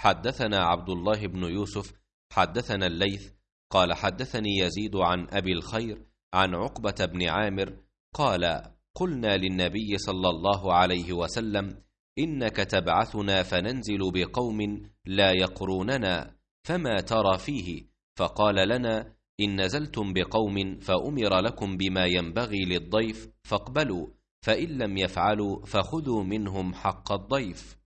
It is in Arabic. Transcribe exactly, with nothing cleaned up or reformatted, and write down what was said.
حدثنا عبد الله بن يوسف حدثنا الليث قال حدثني يزيد عن أبي الخير عن عقبة بن عامر قال قلنا للنبي صلى الله عليه وسلم إنك تبعثنا فننزل بقوم لا يقروننا فما ترى فيه؟ فقال لنا إن نزلتم بقوم فأمر لكم بما ينبغي للضيف فاقبلوا، فإن لم يفعلوا فخذوا منهم حق الضيف.